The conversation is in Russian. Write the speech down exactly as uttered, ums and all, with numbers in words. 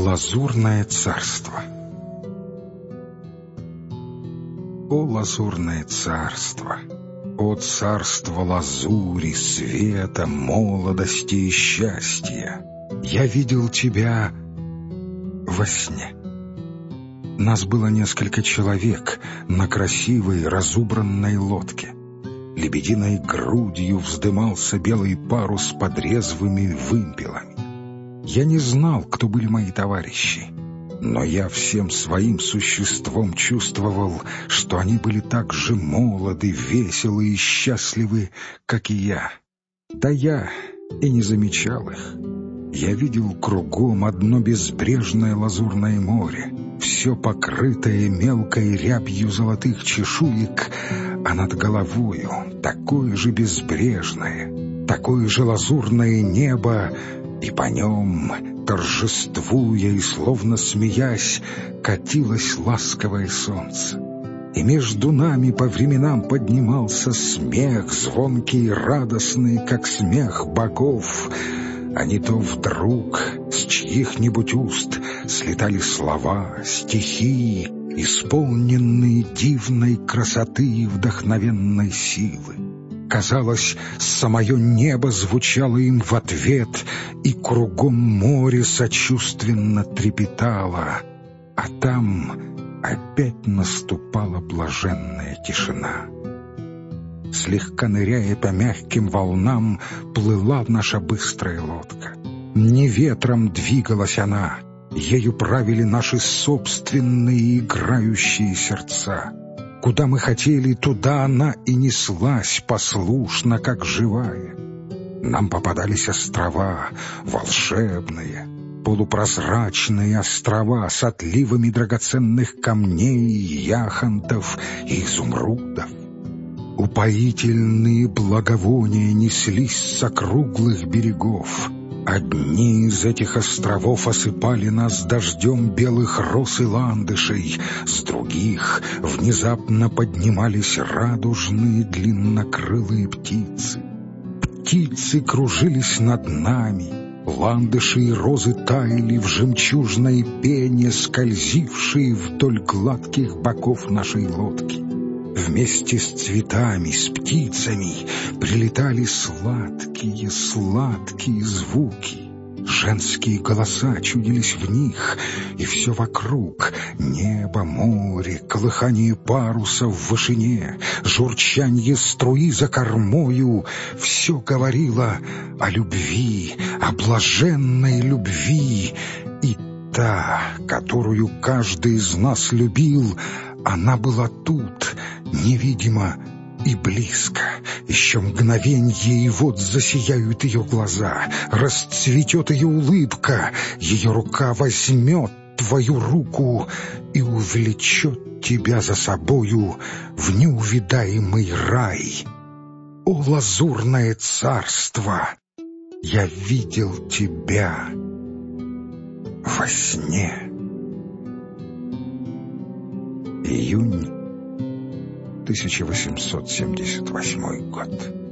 Лазурное царство. О лазурное царство! О царство лазури, света, молодости и счастья! Я видел тебя во сне. Нас было несколько человек на красивой разубранной лодке. Лебединой грудью вздымался белый парус под резвыми вымпелами. Я не знал, кто были мои товарищи, но я всем своим существом чувствовал, что они были так же молоды, веселы и счастливы, как и я. Да я и не замечал их. Я видел кругом одно безбрежное лазурное море, все покрытое мелкой рябью золотых чешуек, а над головою такое же безбрежное, такое же лазурное небо, и по нем, торжествуя и словно смеясь, катилось ласковое солнце. И между нами по временам поднимался смех, звонкий и радостный, как смех богов, а не то вдруг с чьих-нибудь уст слетали слова, стихи, исполненные дивной красоты и вдохновенной силы. Казалось, самое небо звучало им в ответ, и кругом море сочувственно трепетало, а там опять наступала блаженная тишина. Слегка ныряя по мягким волнам, плыла наша быстрая лодка. Не ветром двигалась она, ею правили наши собственные играющие сердца. Куда мы хотели, туда она и неслась, послушно, как живая. Нам попадались острова, волшебные, полупрозрачные острова с отливами драгоценных камней, яхонтов и изумрудов. Упоительные благовония неслись с округлых берегов. Одни из этих островов осыпали нас дождем белых роз и ландышей, с других внезапно поднимались радужные длиннокрылые птицы. Птицы кружились над нами, ландыши и розы таяли в жемчужной пене, скользившей вдоль гладких боков нашей лодки. Вместе с цветами, с птицами прилетали сладкие, сладкие звуки. Женские голоса чудились в них, и все вокруг — небо, море, колыхание паруса в вышине, журчанье струи за кормою — все говорило о любви, о блаженной любви. И та, которую каждый из нас любил, она была тут, невидимо и близко. Еще мгновенье, и вот засияют ее глаза, расцветет ее улыбка, ее рука возьмет твою руку и увлечет тебя за собою в неувидаемый рай. О, лазурное царство! Я видел тебя во сне. Июнь тысяча восемьсот семьдесят восьмой год.